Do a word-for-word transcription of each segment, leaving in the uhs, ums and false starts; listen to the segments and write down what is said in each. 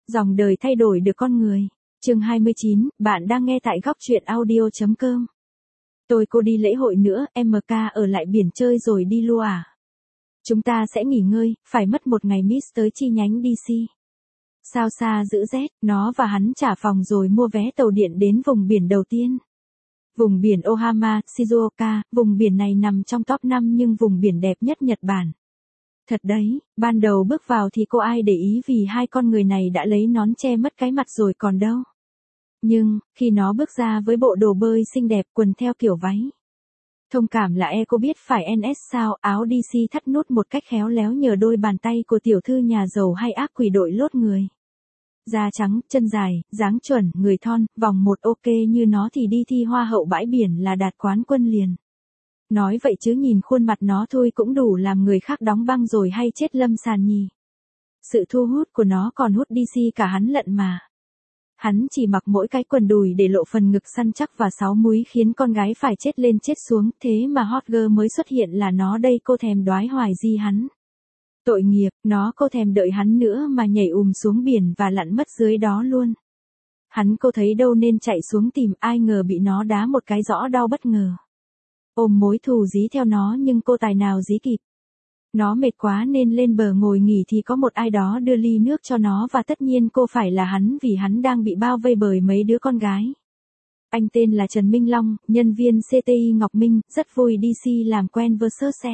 Dòng đời thay đổi được con người. Chương hai mươi chín, bạn đang nghe tại góc truyện audio chấm com. Tôi cô đi lễ hội nữa, em ca ở lại biển chơi rồi đi luôn à? Chúng ta sẽ nghỉ ngơi, phải mất một ngày miss tới chi nhánh đê xê. Sao xa giữ rét, nó và hắn trả phòng rồi mua vé tàu điện đến vùng biển đầu tiên. Vùng biển Ohama, Shizuoka, vùng biển này nằm trong top năm nhưng vùng biển đẹp nhất Nhật Bản. Thật đấy, ban đầu bước vào thì cô ai để ý vì hai con người này đã lấy nón che mất cái mặt rồi còn đâu. Nhưng, khi nó bước ra với bộ đồ bơi xinh đẹp quần theo kiểu váy. Thông cảm là e cô biết phải en ét sao, áo đê xê thắt nút một cách khéo léo nhờ đôi bàn tay của tiểu thư nhà giàu hay ác quỷ đội lốt người. Da trắng, chân dài, dáng chuẩn, người thon, vòng một ok như nó thì đi thi hoa hậu bãi biển là đạt quán quân liền. Nói vậy chứ nhìn khuôn mặt nó thôi cũng đủ làm người khác đóng băng rồi hay chết lâm sàn nhì. Sự thu hút của nó còn hút đê xê cả hắn lận mà. Hắn chỉ mặc mỗi cái quần đùi để lộ phần ngực săn chắc và sáu múi khiến con gái phải chết lên chết xuống, thế mà hot girl mới xuất hiện là nó đây, cô thèm đoái hoài gì hắn. Tội nghiệp, nó cô thèm đợi hắn nữa mà nhảy ùm xuống biển và lặn mất dưới đó luôn. Hắn cô thấy đâu nên chạy xuống tìm, ai ngờ bị nó đá một cái rõ đau bất ngờ. Ôm mối thù dí theo nó nhưng cô tài nào dí kịp. Nó mệt quá nên lên bờ ngồi nghỉ thì có một ai đó đưa ly nước cho nó và tất nhiên cô phải là hắn vì hắn đang bị bao vây bởi mấy đứa con gái. Anh tên là Trần Minh Long, nhân viên xê tê i Ngọc Minh, rất vui đê xê làm quen versus xe.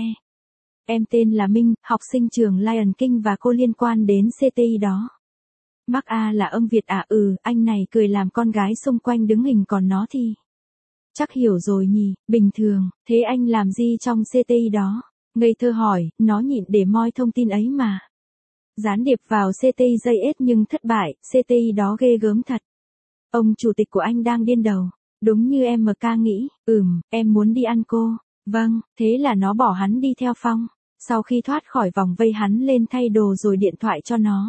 Em tên là Minh, học sinh trường Lion King và cô liên quan đến xê tê i đó. Mark A là ông Việt à? Ừ, anh này cười làm con gái xung quanh đứng hình còn nó thì... Chắc hiểu rồi nhỉ, bình thường, thế anh làm gì trong xê tê i đó? Ngây thơ hỏi, nó nhịn để moi thông tin ấy mà. Gián điệp vào xê tê i gi ét nhưng thất bại, xê tê i đó ghê gớm thật. Ông chủ tịch của anh đang điên đầu, đúng như em ca nghĩ, ừm, em muốn đi ăn cô. Vâng, thế là nó bỏ hắn đi theo Phong. Sau khi thoát khỏi vòng vây hắn lên thay đồ rồi điện thoại cho nó.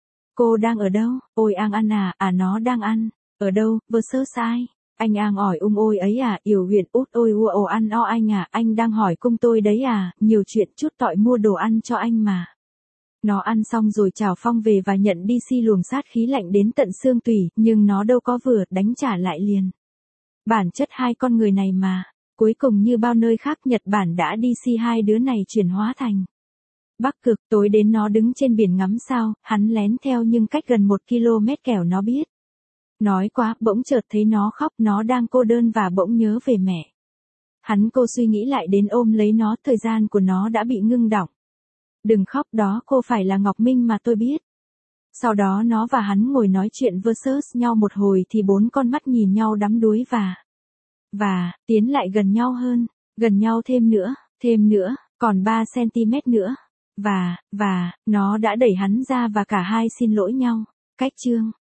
Cô đang ở đâu? Ôi Ang ăn à, à nó đang ăn. Ở đâu, versus ai? Anh Ang ỏi ung ôi ấy à, yểu huyện út ôi ua ồ ăn o anh à, anh đang hỏi cung tôi đấy à, nhiều chuyện chút tọi mua đồ ăn cho anh mà. Nó ăn xong rồi chào Phong về và nhận đê xê luồng sát khí lạnh đến tận xương tủy, nhưng nó đâu có vừa, đánh trả lại liền. Bản chất hai con người này mà, cuối cùng như bao nơi khác Nhật Bản đã đê xê hai đứa này chuyển hóa thành. Bắc Cực, tối đến nó đứng trên biển ngắm sao, hắn lén theo nhưng cách gần một ki lô mét kẻo nó biết. Nói quá, bỗng chợt thấy nó khóc, nó đang cô đơn và bỗng nhớ về mẹ. Hắn cô suy nghĩ lại đến ôm lấy nó, thời gian của nó đã bị ngưng đọng. Đừng khóc đó, cô phải là Ngọc Minh mà tôi biết. Sau đó nó và hắn ngồi nói chuyện versus nhau một hồi thì bốn con mắt nhìn nhau đắm đuối và... Và, tiến lại gần nhau hơn, gần nhau thêm nữa, thêm nữa, còn ba xăng-ti-mét nữa. Và, và, nó đã đẩy hắn ra và cả hai xin lỗi nhau. Cách chương